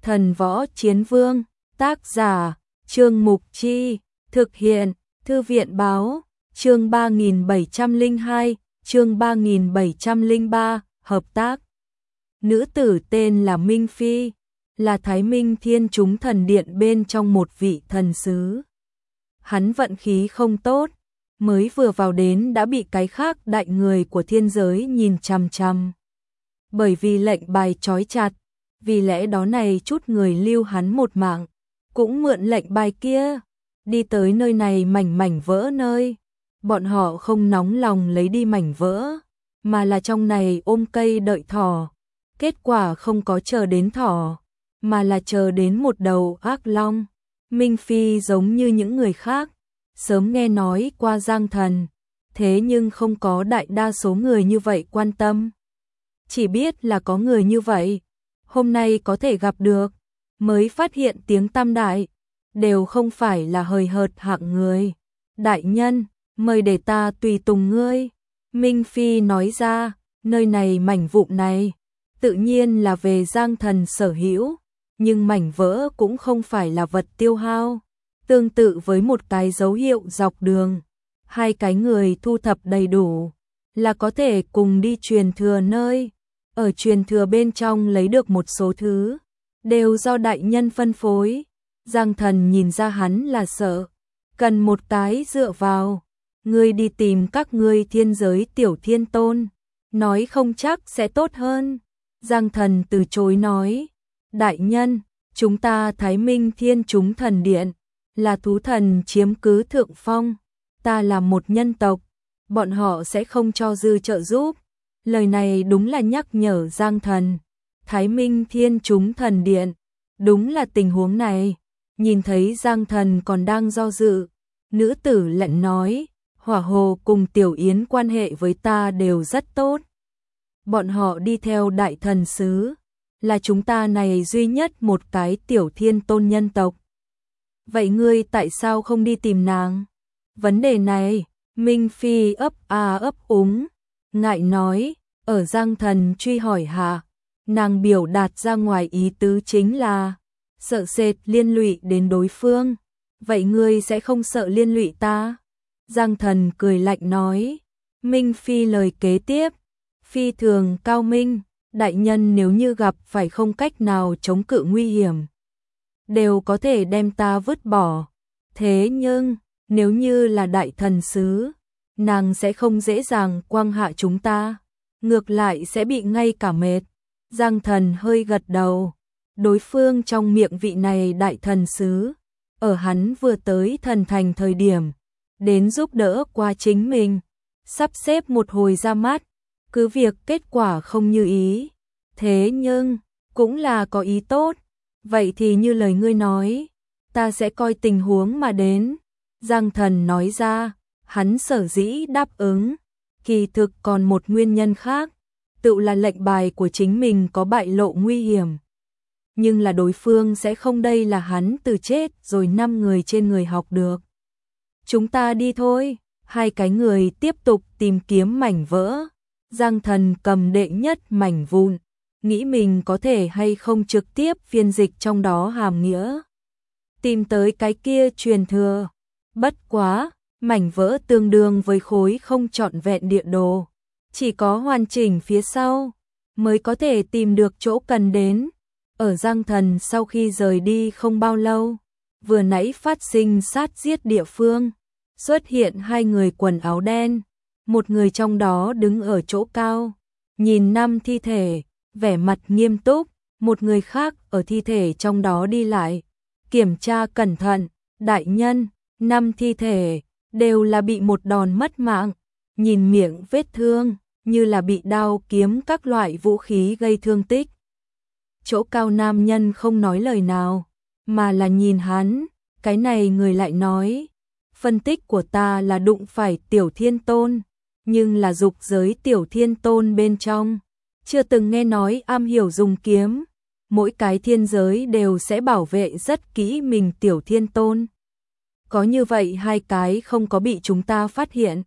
Thần Võ Chiến Vương, tác giả, Trương Mục Chi, thực hiện, Thư viện báo, chương 3702, chương 3703, hợp tác. Nữ tử tên là Minh Phi, là Thái Minh Thiên Chúng Thần Điện bên trong một vị thần sứ. Hắn vận khí không tốt, mới vừa vào đến đã bị cái khác đại người của thiên giới nhìn chằm chằm. Bởi vì lệnh bài trói chặt, vì lẽ đó này chút người lưu hắn một mạng, cũng mượn lệnh bài kia, đi tới nơi này mảnh vỡ nơi. Bọn họ không nóng lòng lấy đi mảnh vỡ, mà là trong này ôm cây đợi thỏ. Kết quả không có chờ đến thỏ, mà là chờ đến một đầu ác long. Minh Phi giống như những người khác, sớm nghe nói qua Giang Thần, thế nhưng không có đại đa số người như vậy quan tâm. Chỉ biết là có người như vậy, hôm nay có thể gặp được, mới phát hiện tiếng tăm đại, đều không phải là hời hợt hạng người. Đại nhân, mời để ta tùy tùng ngươi. Minh Phi nói ra, nơi này mảnh vụn này, tự nhiên là về Giang Thần sở hữu, nhưng mảnh vỡ cũng không phải là vật tiêu hao. Tương tự với một cái dấu hiệu dọc đường, hai cái người thu thập đầy đủ, là có thể cùng đi truyền thừa nơi. Ở truyền thừa bên trong lấy được một số thứ, đều do đại nhân phân phối. Giang Thần nhìn ra hắn là sợ, cần một cái dựa vào. Ngươi đi tìm các ngươi thiên giới tiểu thiên tôn, nói không chắc sẽ tốt hơn. Giang Thần từ chối nói, đại nhân, chúng ta Thái Minh Thiên Chúng Thần Điện, là thú thần chiếm cứ thượng phong, ta là một nhân tộc, bọn họ sẽ không cho dư trợ giúp. Lời này đúng là nhắc nhở Giang Thần. Thái Minh Thiên Chúng Thần Điện, đúng là tình huống này. Nhìn thấy Giang Thần còn đang do dự, nữ tử lạnh nói, Hỏa Hồ cùng Tiểu Yến quan hệ với ta đều rất tốt. Bọn họ đi theo đại thần sứ, là chúng ta này duy nhất một cái tiểu thiên tôn nhân tộc. Vậy ngươi tại sao không đi tìm nàng? Vấn đề này, Minh Phi ấp úng, ngại nói, ở Giang Thần truy hỏi hạ, nàng biểu đạt ra ngoài ý tứ chính là sợ sệt liên lụy đến đối phương. Vậy ngươi sẽ không sợ liên lụy ta? Giang Thần cười lạnh nói. Minh Phi lời kế tiếp, phi thường cao minh, đại nhân nếu như gặp phải không cách nào chống cự nguy hiểm, đều có thể đem ta vứt bỏ. Thế nhưng, nếu như là đại thần sứ, nàng sẽ không dễ dàng quăng hạ chúng ta, ngược lại sẽ bị ngay cả mệt. Giang Thần hơi gật đầu, đối phương trong miệng vị này đại thần sứ, ở hắn vừa tới thần thành thời điểm, đến giúp đỡ qua chính mình, sắp xếp một hồi ra mắt, cứ việc kết quả không như ý, thế nhưng, cũng là có ý tốt. Vậy thì như lời ngươi nói, ta sẽ coi tình huống mà đến. Giang Thần nói ra, hắn sở dĩ đáp ứng, kỳ thực còn một nguyên nhân khác, tự là lệnh bài của chính mình có bại lộ nguy hiểm. Nhưng là đối phương sẽ không, đây là hắn từ chết rồi 5 người trên người học được. Chúng ta đi thôi. Hai cái người tiếp tục tìm kiếm mảnh vỡ. Giang Thần cầm đệ nhất mảnh vụn, nghĩ mình có thể hay không trực tiếp phiên dịch trong đó hàm nghĩa, tìm tới cái kia truyền thừa. Bất quá, mảnh vỡ tương đương với khối không trọn vẹn địa đồ, chỉ có hoàn chỉnh phía sau mới có thể tìm được chỗ cần đến. Ở Giang Thần sau khi rời đi không bao lâu, vừa nãy phát sinh sát giết địa phương, xuất hiện hai người quần áo đen, một người trong đó đứng ở chỗ cao, nhìn 5 thi thể, vẻ mặt nghiêm túc, một người khác ở thi thể trong đó đi lại, kiểm tra cẩn thận. Đại nhân, 5 thi thể đều là bị một đòn mất mạng, nhìn miệng vết thương như là bị đao kiếm các loại vũ khí gây thương tích. Chỗ cao nam nhân không nói lời nào, mà là nhìn hắn. Cái này người lại nói, phân tích của ta là đụng phải tiểu thiên tôn, nhưng là dục giới tiểu thiên tôn bên trong, chưa từng nghe nói am hiểu dùng kiếm. Mỗi cái thiên giới đều sẽ bảo vệ rất kỹ mình tiểu thiên tôn. Có như vậy hai cái không có bị chúng ta phát hiện,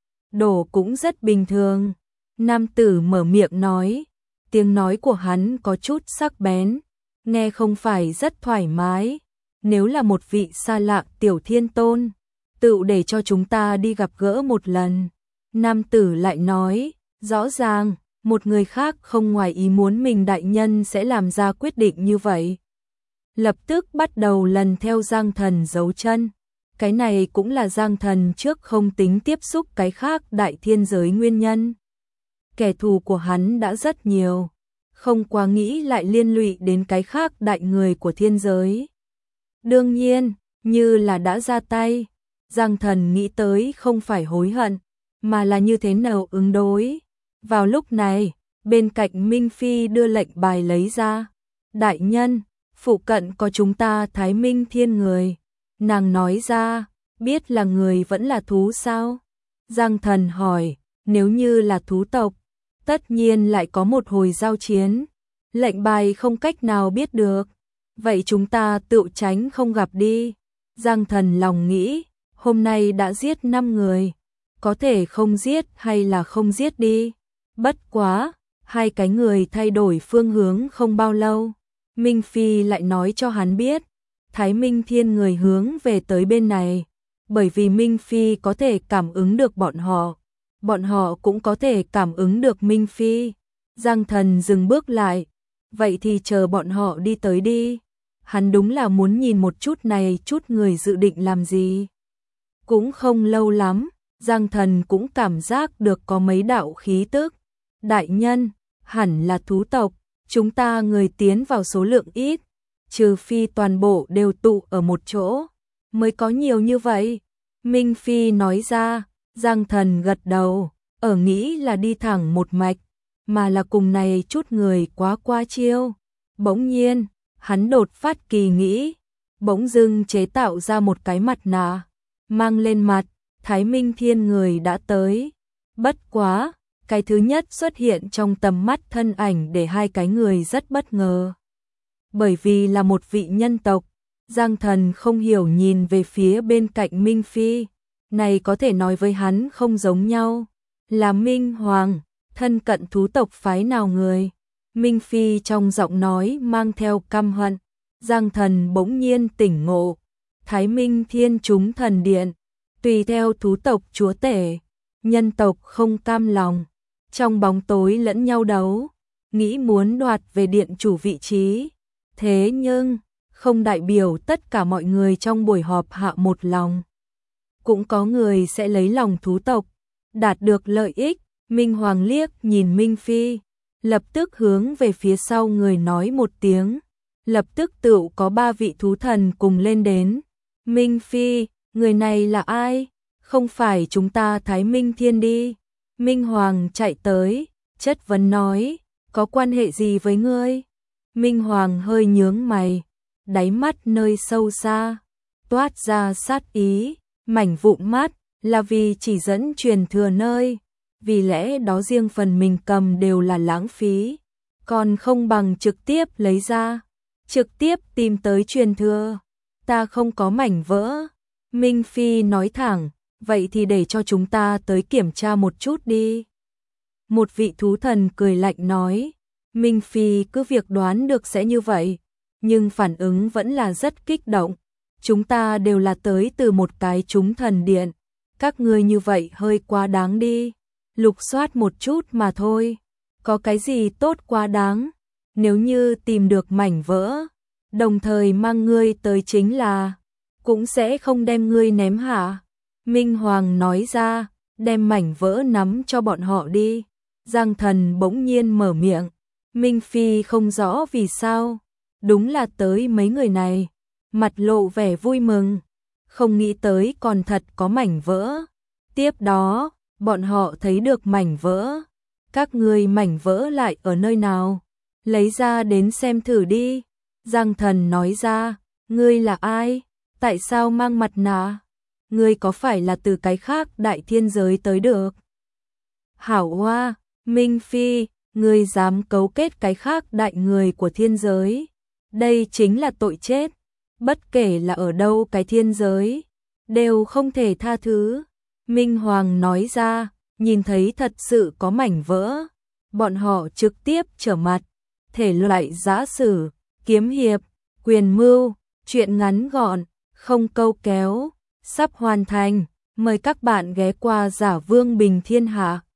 đổ cũng rất bình thường. Nam tử mở miệng nói, tiếng nói của hắn có chút sắc bén, nghe không phải rất thoải mái. Nếu là một vị xa lạ tiểu thiên tôn, tự để cho chúng ta đi gặp gỡ một lần. Nam tử lại nói, rõ ràng, một người khác không ngoài ý muốn mình đại nhân sẽ làm ra quyết định như vậy. Lập tức bắt đầu lần theo Giang Thần dấu chân. Cái này cũng là Giang Thần trước không tính tiếp xúc cái khác đại thiên giới nguyên nhân. Kẻ thù của hắn đã rất nhiều, không quá nghĩ lại liên lụy đến cái khác đại người của thiên giới. Đương nhiên, như là đã ra tay, Giang Thần nghĩ tới không phải hối hận, mà là như thế nào ứng đối. Vào lúc này, bên cạnh Minh Phi đưa lệnh bài lấy ra. Đại nhân, phụ cận có chúng ta Thái Minh Thiên người. Nàng nói ra, biết là người vẫn là thú sao? Giang Thần hỏi, nếu như là thú tộc, tất nhiên lại có một hồi giao chiến. Lệnh bài không cách nào biết được. Vậy chúng ta tự tránh không gặp đi. Giang Thần lòng nghĩ, hôm nay đã giết 5 người. Có thể không giết hay là không giết đi. Bất quá, hai cái người thay đổi phương hướng không bao lâu. Minh Phi lại nói cho hắn biết, Thái Minh Thiên người hướng về tới bên này. Bởi vì Minh Phi có thể cảm ứng được bọn họ cũng có thể cảm ứng được Minh Phi. Giang Thần dừng bước lại, vậy thì chờ bọn họ đi tới đi. Hắn đúng là muốn nhìn một chút này chút người dự định làm gì. Cũng không lâu lắm, Giang Thần cũng cảm giác được có mấy đạo khí tức. Đại nhân, hẳn là thú tộc, chúng ta người tiến vào số lượng ít, trừ phi toàn bộ đều tụ ở một chỗ, mới có nhiều như vậy. Minh Phi nói ra, Giang Thần gật đầu, ở nghĩ là đi thẳng một mạch, mà là cùng này chút người quá qua chiêu. Bỗng nhiên, hắn đột phát kỳ nghĩ, bỗng dưng chế tạo ra một cái mặt nạ, mang lên mặt, Thái Minh Thiên người đã tới. Bất quá, cái thứ nhất xuất hiện trong tầm mắt thân ảnh để hai cái người rất bất ngờ. Bởi vì là một vị nhân tộc, Giang Thần không hiểu nhìn về phía bên cạnh Minh Phi, này có thể nói với hắn không giống nhau, là Minh Hoàng, thân cận thú tộc phái nào người. Minh Phi trong giọng nói mang theo căm hận. Giang Thần bỗng nhiên tỉnh ngộ, Thái Minh Thiên chúng thần điện, tùy theo thú tộc chúa tể, nhân tộc không cam lòng, trong bóng tối lẫn nhau đấu, nghĩ muốn đoạt về điện chủ vị trí. Thế nhưng, không đại biểu tất cả mọi người trong buổi họp hạ một lòng. Cũng có người sẽ lấy lòng thú tộc, đạt được lợi ích. Minh Hoàng liếc nhìn Minh Phi, lập tức hướng về phía sau người nói một tiếng. Lập tức tự có 3 vị thú thần cùng lên đến. Minh Phi, người này là ai? Không phải chúng ta Thái Minh Thiên đi. Minh Hoàng chạy tới, chất vấn nói, có quan hệ gì với ngươi? Minh Hoàng hơi nhướng mày, đáy mắt nơi sâu xa, toát ra sát ý, mảnh vụn mắt, là vì chỉ dẫn truyền thừa nơi. Vì lẽ đó riêng phần mình cầm đều là lãng phí, còn không bằng trực tiếp lấy ra, trực tiếp tìm tới truyền thừa. Ta không có mảnh vỡ. Minh Phi nói thẳng, vậy thì để cho chúng ta tới kiểm tra một chút đi. Một vị thú thần cười lạnh nói, Minh Phi cứ việc đoán được sẽ như vậy, nhưng phản ứng vẫn là rất kích động. Chúng ta đều là tới từ một cái chúng thần điện, các ngươi như vậy hơi quá đáng đi. Lục soát một chút mà thôi, có cái gì tốt quá đáng. Nếu như tìm được mảnh vỡ, đồng thời mang ngươi tới chính là, cũng sẽ không đem ngươi ném hạ. Minh Hoàng nói ra, đem mảnh vỡ nắm cho bọn họ đi. Giang Thần bỗng nhiên mở miệng, Minh Phi không rõ vì sao, đúng là tới mấy người này, mặt lộ vẻ vui mừng, không nghĩ tới còn thật có mảnh vỡ. Tiếp đó, bọn họ thấy được mảnh vỡ. Các ngươi mảnh vỡ lại ở nơi nào? Lấy ra đến xem thử đi. Giang Thần nói ra, ngươi là ai? Tại sao mang mặt nạ? Ngươi có phải là từ cái khác đại thiên giới tới được? Hảo Hoa, Minh Phi, ngươi dám cấu kết cái khác đại người của thiên giới. Đây chính là tội chết. Bất kể là ở đâu cái thiên giới, đều không thể tha thứ. Minh Hoàng nói ra, nhìn thấy thật sự có mảnh vỡ, bọn họ trực tiếp trở mặt, thể loại giã sử, kiếm hiệp, quyền mưu, truyện ngắn gọn, không câu kéo, sắp hoàn thành. Mời các bạn ghé qua Giả Vương Bình Thiên Hạ.